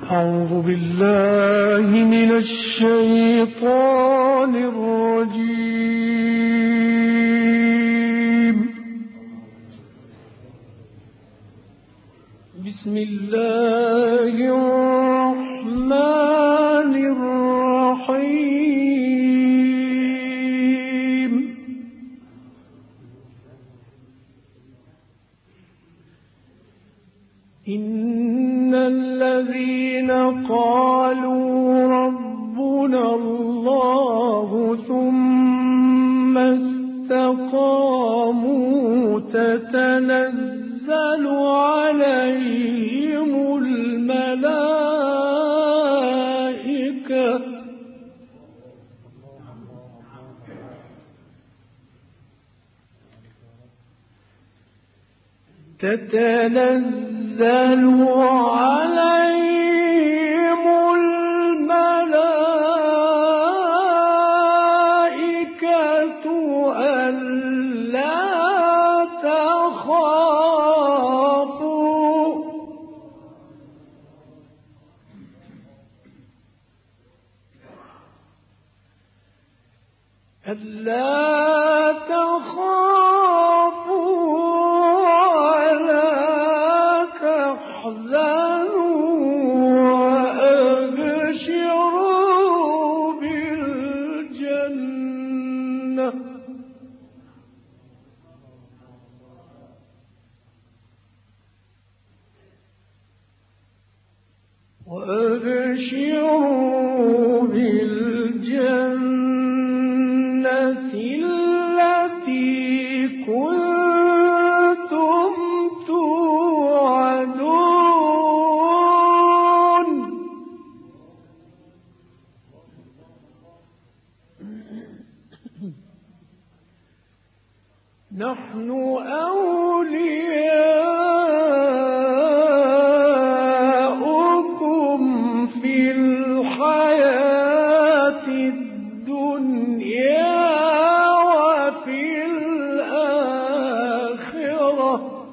أعوذ بالله من الشيطان الرجيم. بسم الله الرحمن الرحيم. إن الذين قالوا ربنا الله ثم استقاموا تتنزل عليهم الملائكة ألا تخافوا ولا تحزنوا وأبشروا بالجنة التي كنتم توعدون. نحن أولياؤكم في الحياة الدنيا وفي الآخرة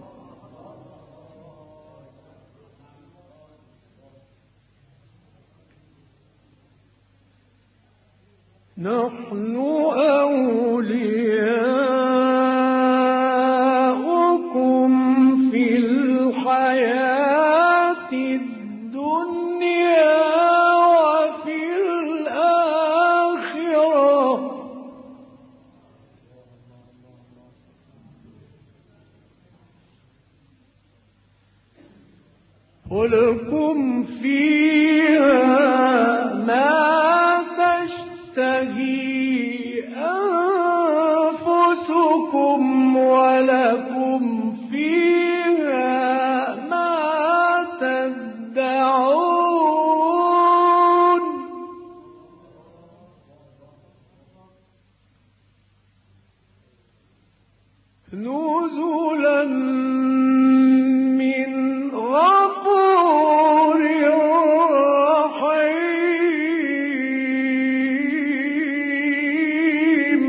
نحن أولياؤكم في الحياة الدنيا وفي الآخرة ولكم فيها ما تشتهي أنفسكم ولكم فيها ما تدعون. نزلا من غفور رحيم.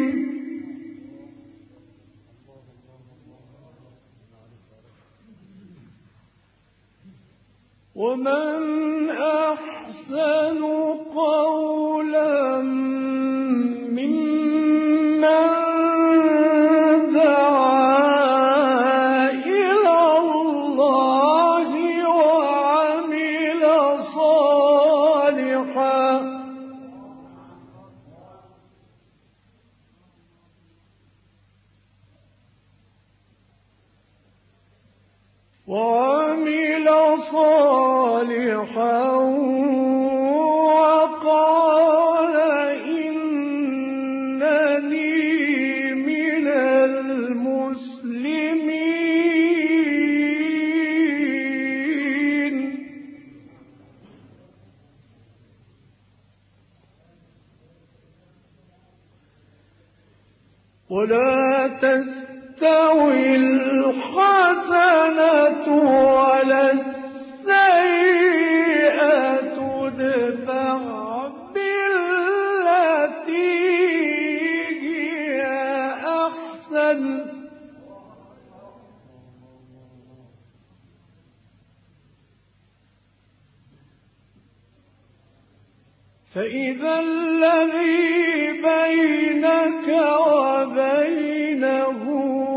ومن أحسن قولا ممن دعا إلى الله وعمل صالحا وقال إنني من المسلمين. ولا تستوي الحسنة ولا السيئة ادفع بالتي هي أحسن فإذا الذي بينك وبينه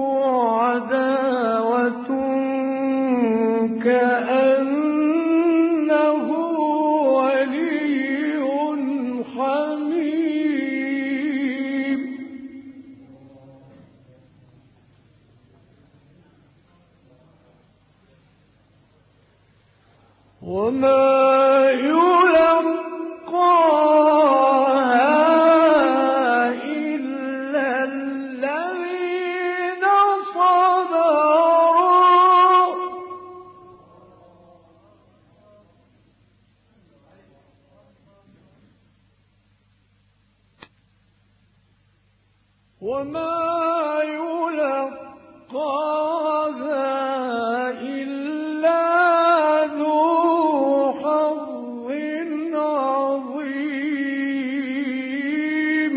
عداوة كأنه ولي حميم. وما يلقاها إلا الذين صبروا وما يلقاها إلا ذو حظ عظيم.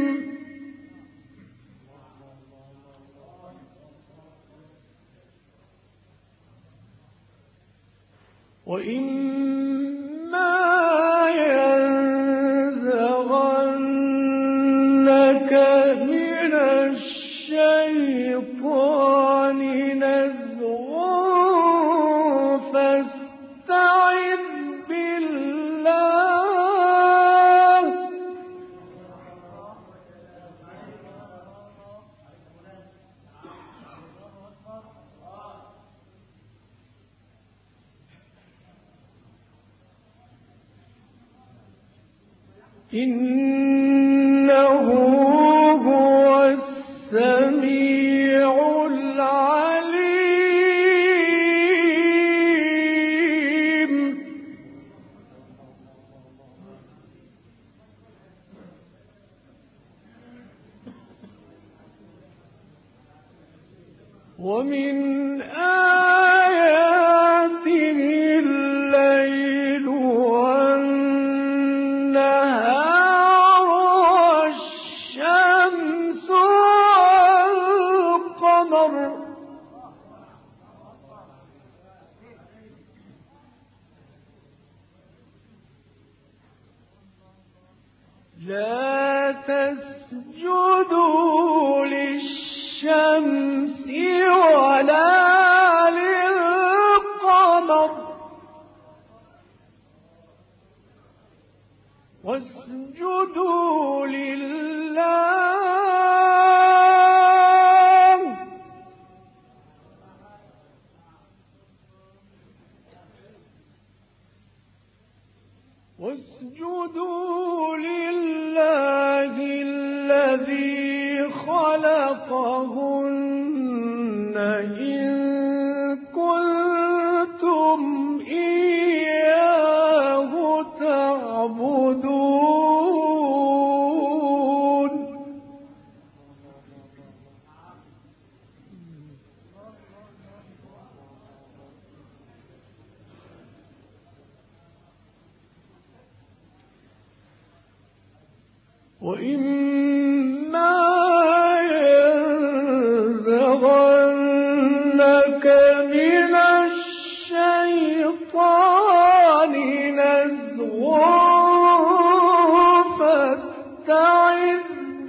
وإما ينزغنك من الشيطان نزغ فاستعذ بالله إنه هو السميع العليم. ومن آياته الليل والنهار والشمس والقمر لا تسجدوا للشمس ولا للقمر واسجدوا لله الذي خلقهن إن كنتم إياه تعبدون. وإما ينزغنك من الشيطان نزغ فاستعذ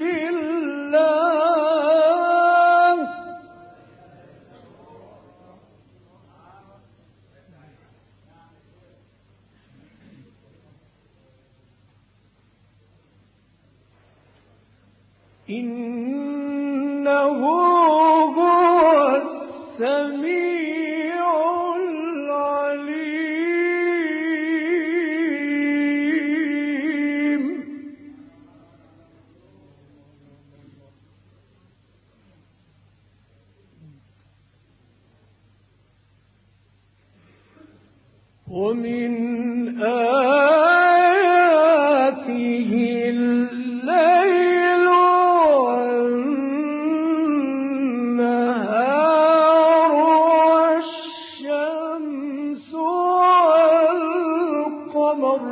بالله إنه هو السميع العليم. ومن آياته الليل والنهار والشمس والقمر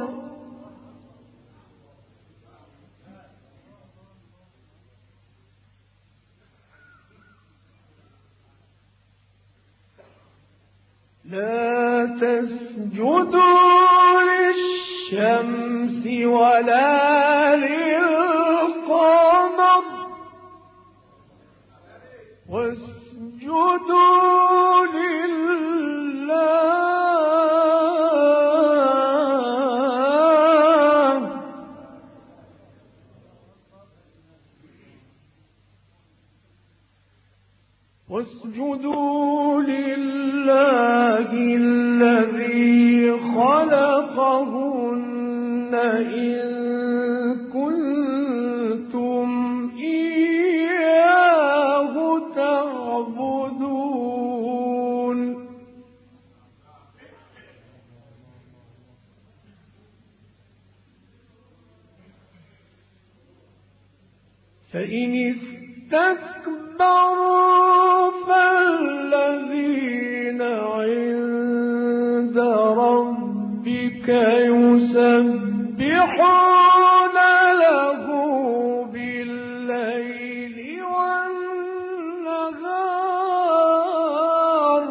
لا تسجدوا للشمس ولا خلقهن إن كنتم إياه تعبدون فإن استكبروا فالذين عند ربك يسبحون له بالليل والنهار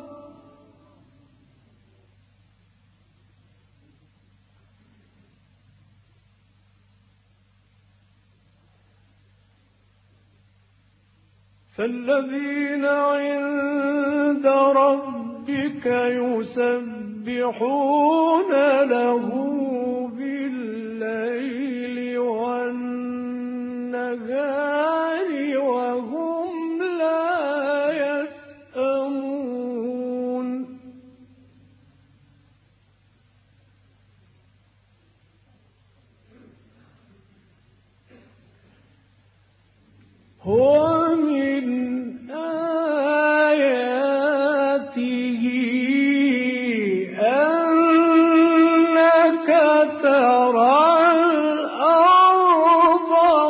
فالذين عند ربك يسبحون له بالليل والنهار وهم لا يسأمون هو من آياته أنك ترى الأرض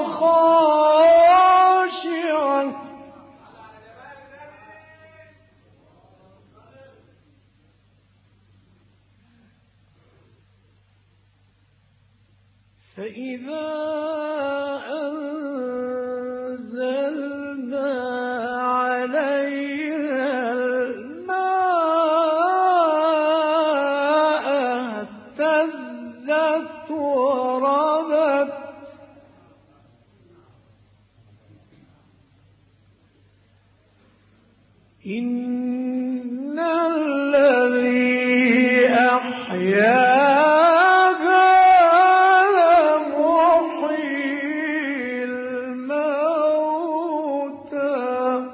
خاشعة فإذا أنزلنا عليها الماء اهتزت وربت إن الذي أحياها لمحيي الموتى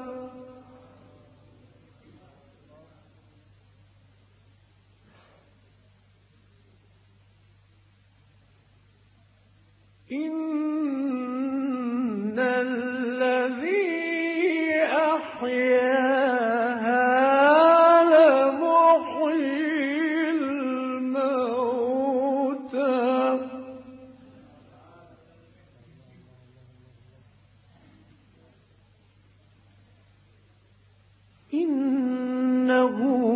إن الذي أحياها لمحيي الموتى إنه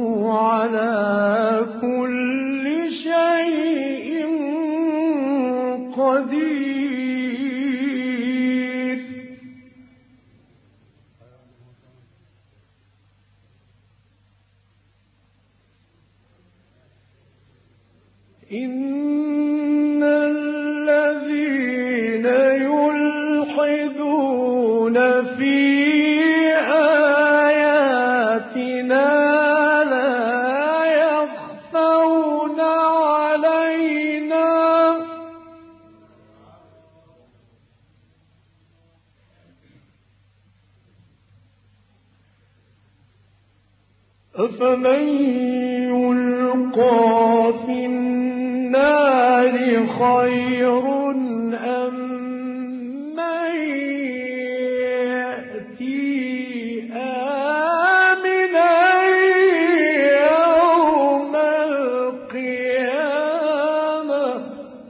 على كل شيء قدير إن الذين يلحدون في آياتنا لا يخفون علينا أفمن يلقى في النار خير أم من يأتي آمنا يوم القيامة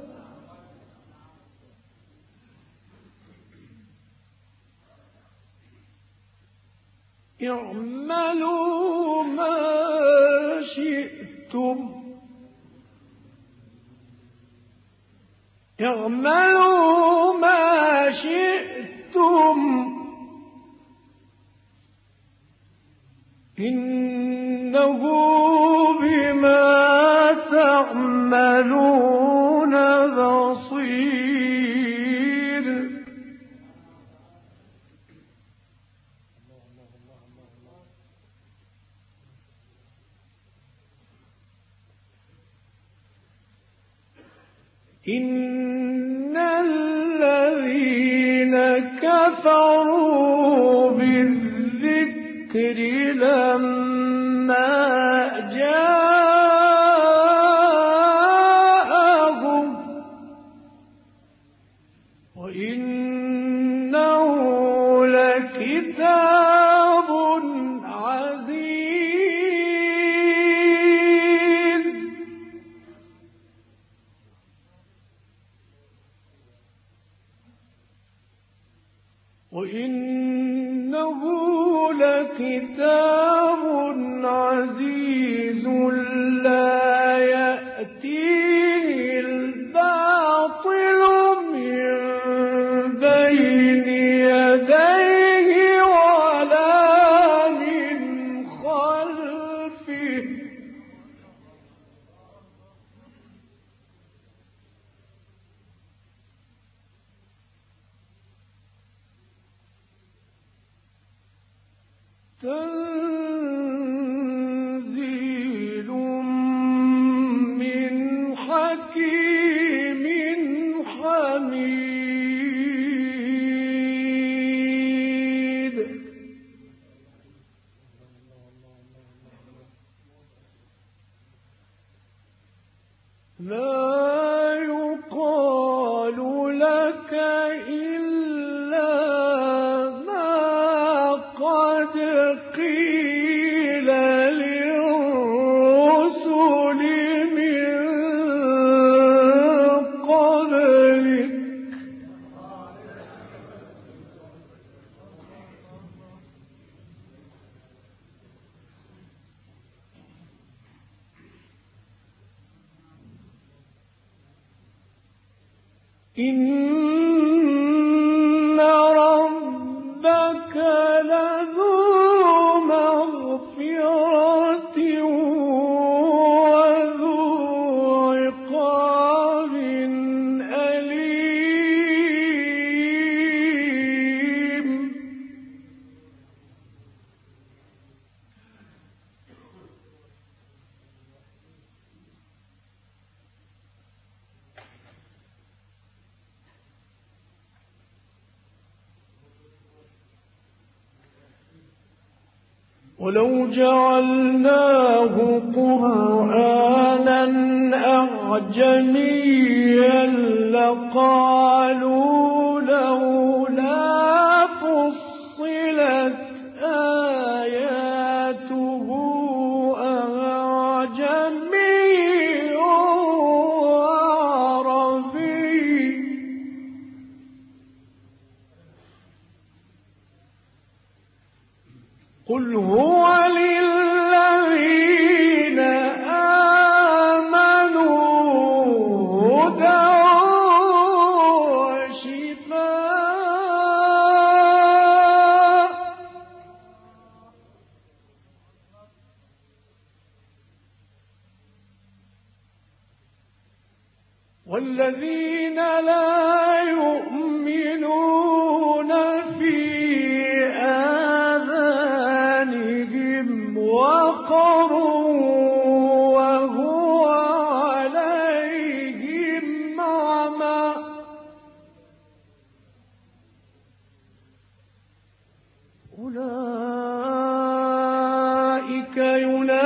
اعملوا ما شئتم اعملوا ما شئتم إنه بما تعملون بصير إن الذين كفروا بالذكر لما جاءهم وإنه لكتاب عزيز لا يأتيه الباطل من بين يديه ولا من خلفه تنزيل من حكيم حميد لا يقال لك إلا ما قد قيل للرسل من قبلك إن ربك لذو مغفرة وذو عقاب أليم ولو جعلناه قرآنا أعجميا لقالوا لولا فصلت آياته أعجمي وعربي قل هو للذين آمنوا هدى وشفاء والذين لا يؤمنون في آذانهم وقر وهو عليهم عمى أولئك ينادون